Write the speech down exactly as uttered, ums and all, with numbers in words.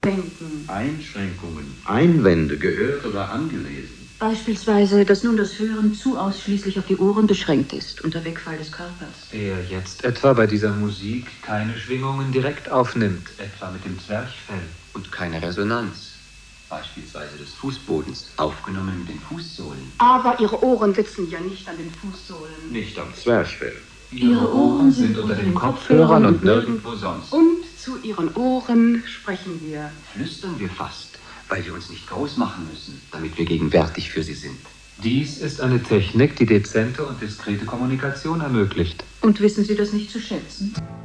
denken. Einschränkungen, Einwände gehört oder angelesen. Beispielsweise, dass nun das Hören zu ausschließlich auf die Ohren beschränkt ist, unter Wegfall des Körpers. Er jetzt etwa bei dieser Musik keine Schwingungen direkt aufnimmt, etwa mit dem Zwerchfell. Und keine Resonanz, beispielsweise des Fußbodens, aufgenommen mit den Fußsohlen. Aber Ihre Ohren sitzen ja nicht an den Fußsohlen. Nicht am Zwerchfell. Ihre Ohren sind unter den Kopfhörern und nirgendwo sonst. Und zu Ihren Ohren sprechen wir. Flüstern wir fast, weil wir uns nicht groß machen müssen, damit wir gegenwärtig für sie sind. Dies ist eine Technik, die dezente und diskrete Kommunikation ermöglicht. Und wissen Sie das nicht zu schätzen?